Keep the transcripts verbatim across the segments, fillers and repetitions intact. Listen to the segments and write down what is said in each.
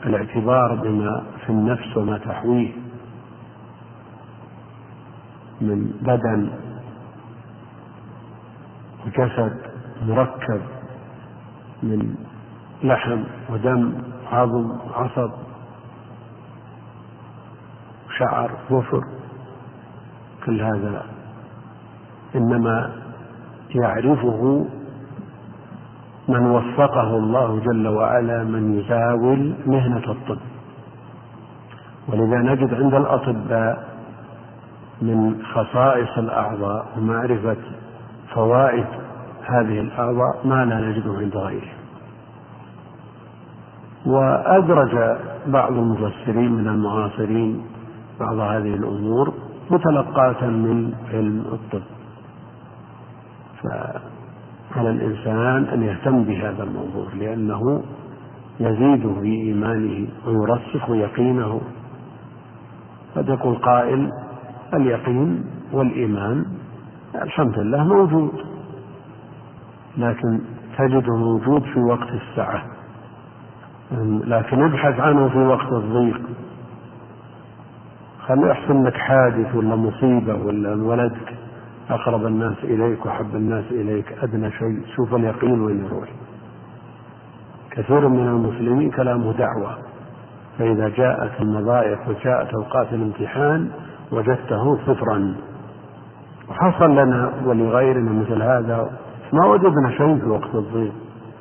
الاعتبار بما في النفس وما تحويه من بدن وجسد مركب من لحم ودم عظم عصب شعر ظفر، كل هذا إنما يعرفه من وفقه الله جل وعلا من يزاول مهنة الطب. ولذا نجد عند الأطباء من خصائص الأعضاء ومعرفة فوائد هذه الأعضاء ما لا نجده عند غيره. وأدرج بعض المفسرين من المعاصرين بعض هذه الأمور متلقاة من علم الطب، فعلى الإنسان أن يهتم بهذا الموضوع لأنه يزيد في إيمانه ويرسخ يقينه. قد يقول قائل اليقين والإيمان الحمد لله موجود، لكن تجده موجود في وقت السعة، لكن ابحث عنه في وقت الضيق. خلي يحصل لك حادث ولا مصيبة ولا ولدك أقرب الناس إليك وحب الناس إليك أدنى شيء، شوف اليقين وين يروح. كثير من المسلمين كلامه دعوة، فإذا جاءت المضايق وجاءت أوقات الامتحان وجدته صفرا. وحصل لنا ولغيرنا مثل هذا، ما وجدنا شيء في وقت الضيق.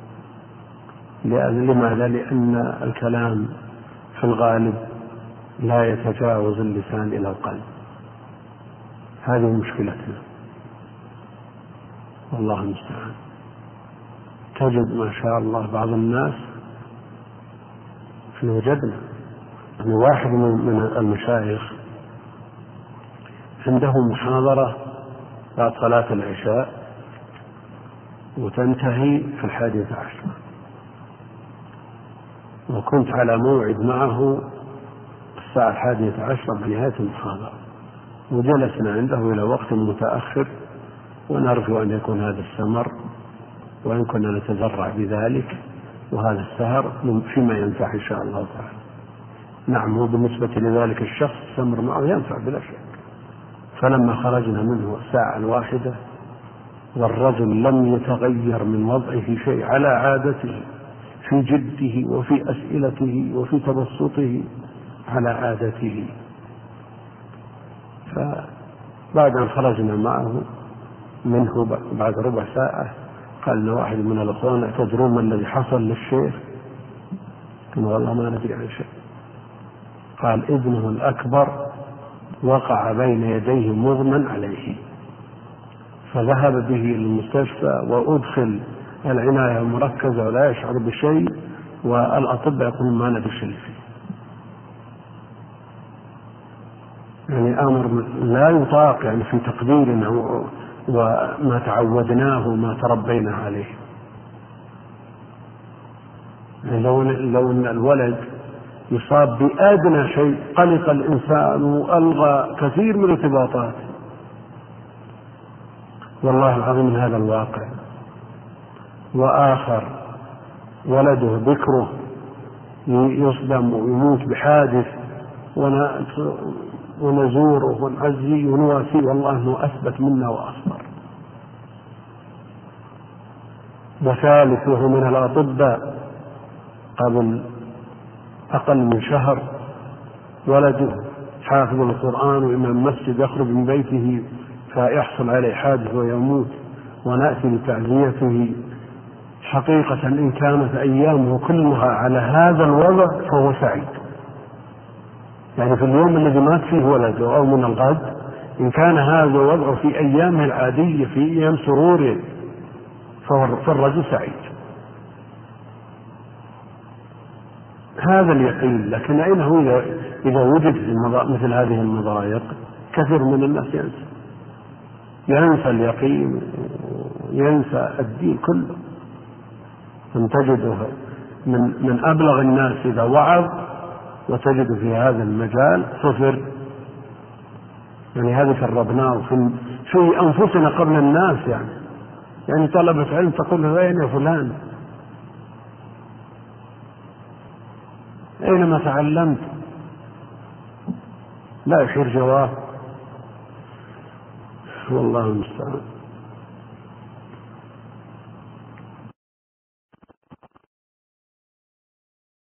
لماذا؟ لأن الكلام في الغالب لا يتجاوز اللسان إلى القلب. هذه مشكلتنا والله المستعان. تجد ما شاء الله بعض الناس في وجدنا يعني واحد من المشايخ عنده محاضرة بعد صلاة العشاء وتنتهي في الحادية عشر، وكنت على موعد معه الساعة الحادية عشر بنهاية المحاضرة، وجلسنا عنده إلى وقت متأخر، ونرجو أن يكون هذا السمر وإن كنا نتذرع بذلك، وهذا السهر فيما ينفع إن شاء الله تعالى. نعم، وبالنسبة لذلك الشخص السمر معه ينفع بلا شك. فلما خرجنا منه الساعة الواحدة والرجل لم يتغير من وضعه شيء، على عادته في جده وفي أسئلته وفي تبسطه على عادته. فبعد أن خرجنا معه منه بعد ربع ساعة قال لنا واحد من الأخوان: تدرون ما الذي حصل للشيخ؟ قلنا: والله ما ندري عن شيء. قال: ابنه الأكبر وقع بين يديه مغمى عليه، فذهب به إلى المستشفى وأدخل العناية المركزة ولا يشعر بشيء، والأطباء يقولون ما ندري شيء فيه. يعني أمر لا يطاق يعني في تقديرنا وما تعودناه وما تربينا عليه. يعني لو لو أن الولد يصاب بأدنى شيء قلق الإنسان وألغى كثير من الارتباطات. والله العظيم من هذا الواقع. وآخر ولده بكره يصدم ويموت بحادث ونزوره ونعزيه ونواسيه، والله أنه أثبت منا وأصبر. وثالثه من الأطباء قبل أقل من شهر ولده حافظ القرآن وإمام مسجد يخرج من بيته فيحصل عليه حادث ويموت، ونأتي لتعزيته. حقيقة إن كانت أيامه كلها على هذا الوضع فهو سعيد. يعني في اليوم الذي مات فيه ولده أو من الغد، إن كان هذا وضعه في أيامه العادية في أيام سروره فالرجل سعيد. هذا اليقين. لكن أين هو إذا وجد مثل هذه المضايق؟ كثير من الناس ينسى ينسى اليقين، ينسى الدين كله. تجده من من أبلغ الناس إذا وعظ، وتجد في هذا المجال صفر. يعني هذا جربناه في في أنفسنا قبل الناس. يعني يعني طلبة علم تقول له: أين يا فلان؟ أينما تعلمت لا يحير جواب، والله المستعان.